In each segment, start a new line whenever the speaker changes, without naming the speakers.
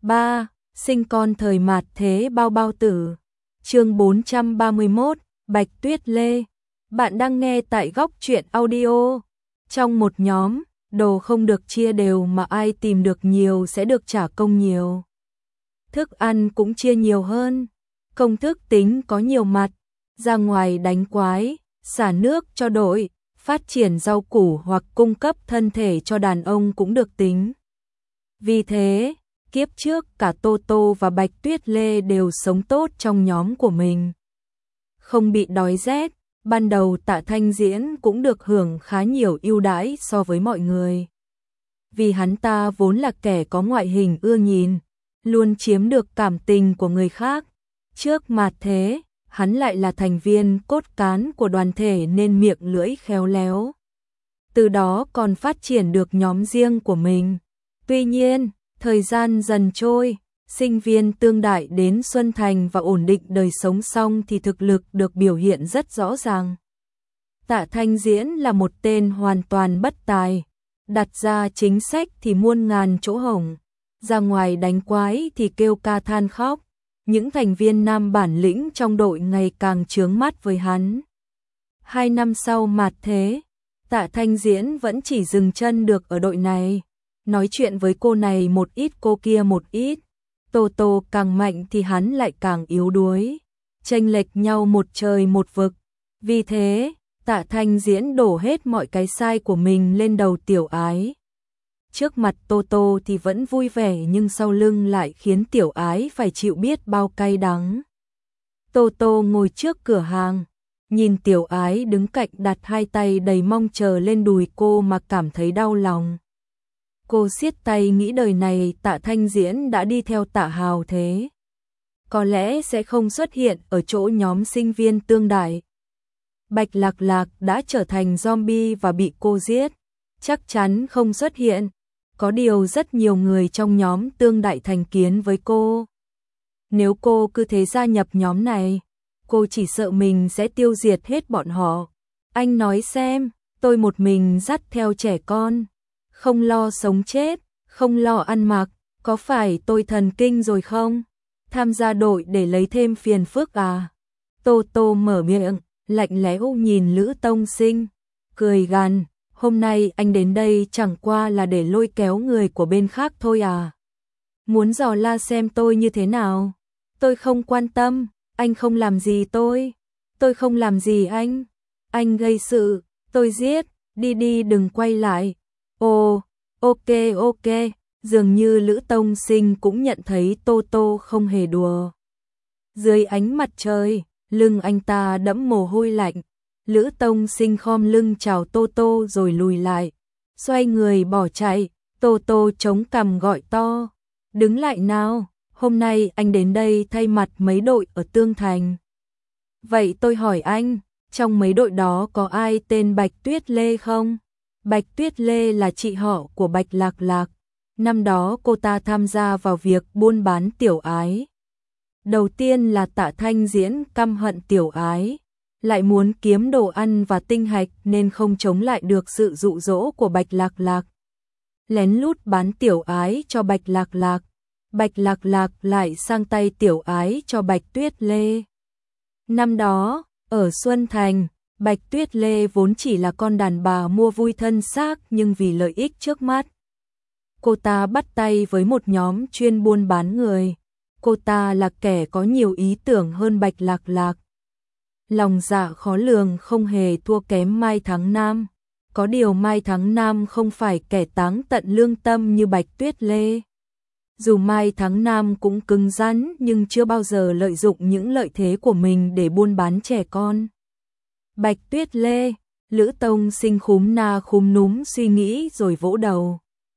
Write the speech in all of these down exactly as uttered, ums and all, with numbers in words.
ba. Sinh con thời mạt thế bao bao tử. Chương bốn trăm ba mươi mốt, Bạch Tuyết Lê. Bạn đang nghe tại Góc Truyện Audio. Trong một nhóm, đồ không được chia đều mà ai tìm được nhiều sẽ được trả công nhiều. Thức ăn cũng chia nhiều hơn. Công thức tính có nhiều mặt, ra ngoài đánh quái, xả nước cho đội, phát triển rau củ hoặc cung cấp thân thể cho đàn ông cũng được tính. Vì thế, kiếp trước cả Tô Tô và Bạch Tuyết Lê đều sống tốt trong nhóm của mình. Không bị đói rét, ban đầu Tạ Thanh Diễn cũng được hưởng khá nhiều ưu đãi so với mọi người. Vì hắn ta vốn là kẻ có ngoại hình ưa nhìn, luôn chiếm được cảm tình của người khác. Trước mặt thế, hắn lại là thành viên cốt cán của đoàn thể nên miệng lưỡi khéo léo. Từ đó còn phát triển được nhóm riêng của mình. Tuy nhiên, thời gian dần trôi, sinh viên tương đại đến Xuân Thành và ổn định đời sống xong thì thực lực được biểu hiện rất rõ ràng. Tạ Thanh Diễn là một tên hoàn toàn bất tài, đặt ra chính sách thì muôn ngàn chỗ hổng, ra ngoài đánh quái thì kêu ca than khóc. Những thành viên nam bản lĩnh trong đội ngày càng chướng mắt với hắn. Hai năm sau mạt thế, Tạ Thanh Diễn vẫn chỉ dừng chân được ở đội này. Nói chuyện với cô này một ít cô kia một ít. Tô Tô càng mạnh thì hắn lại càng yếu đuối. Chênh lệch nhau một trời một vực. Vì thế, Tạ Thanh Diễn đổ hết mọi cái sai của mình lên đầu Tiểu Ái. Trước mặt Tô Tô thì vẫn vui vẻ nhưng sau lưng lại khiến Tiểu Ái phải chịu biết bao cay đắng. Tô Tô ngồi trước cửa hàng, nhìn Tiểu Ái đứng cạnh đặt hai tay đầy mong chờ lên đùi cô mà cảm thấy đau lòng. Cô siết tay nghĩ đời này Tạ Thanh Diễn đã đi theo Tạ Hào thế. Có lẽ sẽ không xuất hiện ở chỗ nhóm sinh viên tương đại. Bạch Lạc Lạc đã trở thành zombie và bị cô giết. Chắc chắn không xuất hiện. Có điều rất nhiều người trong nhóm tương đại thành kiến với cô. Nếu cô cứ thế gia nhập nhóm này, cô chỉ sợ mình sẽ tiêu diệt hết bọn họ. Anh nói xem, tôi một mình dắt theo trẻ con, không lo sống chết, không lo ăn mặc, có phải tôi thần kinh rồi không? Tham gia đội để lấy thêm phiền phức à? Tô Tô mở miệng, lạnh lẽo nhìn Lữ Tông Sinh, cười gằn. Hôm nay anh đến đây chẳng qua là để lôi kéo người của bên khác thôi à? Muốn dò la xem tôi như thế nào? Tôi không quan tâm, anh không làm gì tôi. Tôi không làm gì anh. Anh gây sự, tôi giết, đi đi đừng quay lại. Ồ, ok ok, dường như Lữ Tông Sinh cũng nhận thấy Tô Tô không hề đùa. Dưới ánh mặt trời, lưng anh ta đẫm mồ hôi lạnh. Lữ Tông Sinh khom lưng chào Tô Tô rồi lùi lại, xoay người bỏ chạy. Tô Tô chống cằm gọi to, đứng lại nào, hôm nay anh đến đây thay mặt mấy đội ở Tương Thành. Vậy tôi hỏi anh, trong mấy đội đó có ai tên Bạch Tuyết Lê không? Bạch Tuyết Lê là chị họ của Bạch Lạc Lạc, năm đó cô ta tham gia vào việc buôn bán Tiểu Ái. Đầu tiên là Tạ Thanh Diễn căm hận Tiểu Ái, lại muốn kiếm đồ ăn và tinh hạch nên không chống lại được sự dụ dỗ của Bạch Lạc Lạc. Lén lút bán Tiểu Ái cho Bạch Lạc Lạc, Bạch Lạc Lạc lại sang tay Tiểu Ái cho Bạch Tuyết Lê. Năm đó, ở Xuân Thành, Bạch Tuyết Lê vốn chỉ là con đàn bà mua vui thân xác nhưng vì lợi ích trước mắt. Cô ta bắt tay với một nhóm chuyên buôn bán người. Cô ta là kẻ có nhiều ý tưởng hơn Bạch Lạc Lạc. Lòng dạ khó lường không hề thua kém Mai Thắng Nam. Có điều Mai Thắng Nam không phải kẻ táng tận lương tâm như Bạch Tuyết Lê. Dù Mai Thắng Nam cũng cứng rắn nhưng chưa bao giờ lợi dụng những lợi thế của mình để buôn bán trẻ con. Bạch Tuyết Lê, Lữ Tông Sinh khúm na khúm núm suy nghĩ rồi vỗ đầu.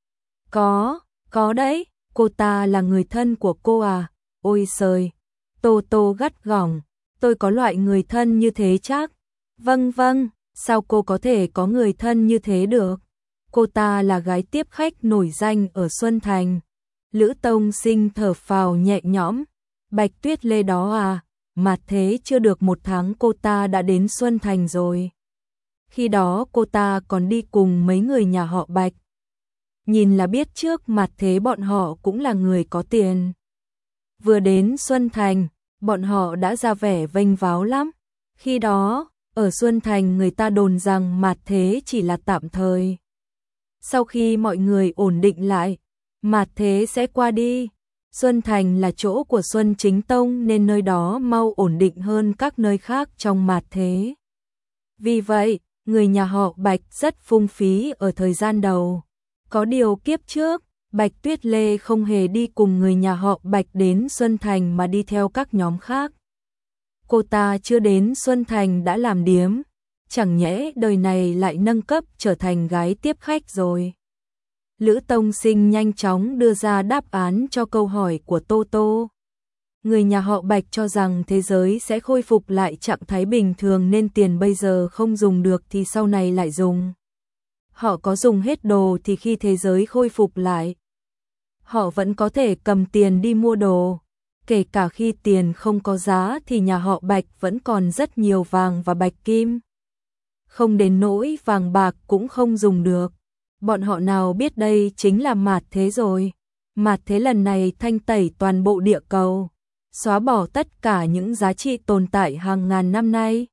Có, có đấy, cô ta là người thân của cô à? Ôi trời, Tô Tô gắt gỏng. Tôi có loại người thân như thế chắc. Vâng vâng, sao cô có thể có người thân như thế được? Cô ta là gái tiếp khách nổi danh ở Xuân Thành. Lữ Tông Sinh thở phào nhẹ nhõm. Bạch Tuyết Lê đó à? Mà thế chưa được một tháng cô ta đã đến Xuân Thành rồi. Khi đó cô ta còn đi cùng mấy người nhà họ Bạch. nhìn là biết trước mặt thế bọn họ cũng là người có tiền. Vừa đến Xuân Thành, bọn họ đã ra vẻ vênh váo lắm. Khi đó, ở Xuân Thành người ta đồn rằng mặt thế chỉ là tạm thời. Sau khi mọi người ổn định lại, mặt thế sẽ qua đi. Xuân Thành là chỗ của Xuân Chính Tông nên nơi đó mau ổn định hơn các nơi khác trong mặt thế. Vì vậy, người nhà họ Bạch rất phung phí ở thời gian đầu. Có điều kiếp trước, Bạch Tuyết Lê không hề đi cùng người nhà họ Bạch đến Xuân Thành mà đi theo các nhóm khác. Cô ta chưa đến Xuân Thành đã làm điếm, chẳng nhẽ đời này lại nâng cấp trở thành gái tiếp khách rồi. Lữ Tông Sinh nhanh chóng đưa ra đáp án cho câu hỏi của Tô Tô. Người nhà họ Bạch cho rằng thế giới sẽ khôi phục lại trạng thái bình thường nên tiền bây giờ không dùng được thì sau này lại dùng. Họ có dùng hết đồ thì khi thế giới khôi phục lại, họ vẫn có thể cầm tiền đi mua đồ. Kể cả khi tiền không có giá thì nhà họ Bạch vẫn còn rất nhiều vàng và bạch kim. Không đến nỗi vàng bạc cũng không dùng được. Bọn họ nào biết đây chính là mạt thế rồi. Mạt thế lần này thanh tẩy toàn bộ địa cầu, xóa bỏ tất cả những giá trị tồn tại hàng ngàn năm nay.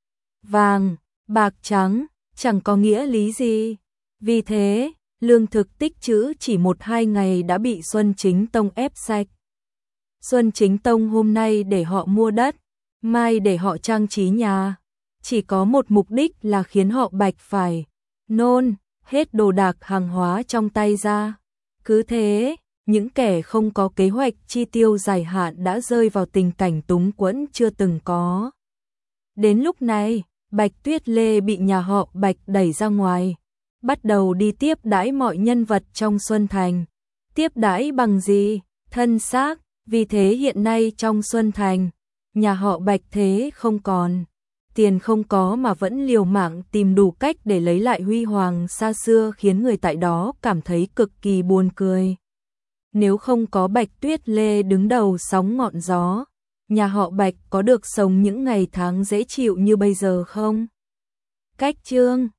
Vàng, bạc trắng, chẳng có nghĩa lý gì. Vì thế, lương thực tích trữ chỉ một hai ngày đã bị Xuân Chính Tông ép sạch. Xuân Chính Tông hôm nay để họ mua đất, mai để họ trang trí nhà. Chỉ có một mục đích là khiến họ Bạch phải nôn hết đồ đạc hàng hóa trong tay ra. Cứ thế, những kẻ không có kế hoạch chi tiêu dài hạn đã rơi vào tình cảnh túng quẫn chưa từng có. Đến lúc này, Bạch Tuyết Lê bị nhà họ Bạch đẩy ra ngoài, bắt đầu đi tiếp đãi mọi nhân vật trong Xuân Thành. Tiếp đãi bằng gì? Thân xác. Vì thế hiện nay trong Xuân Thành, nhà họ Bạch thế không còn. Tiền không có mà vẫn liều mạng tìm đủ cách để lấy lại huy hoàng xa xưa khiến người tại đó cảm thấy cực kỳ buồn cười. Nếu không có Bạch Tuyết Lê đứng đầu sóng ngọn gió, nhà họ Bạch có được sống những ngày tháng dễ chịu như bây giờ không? Cách chương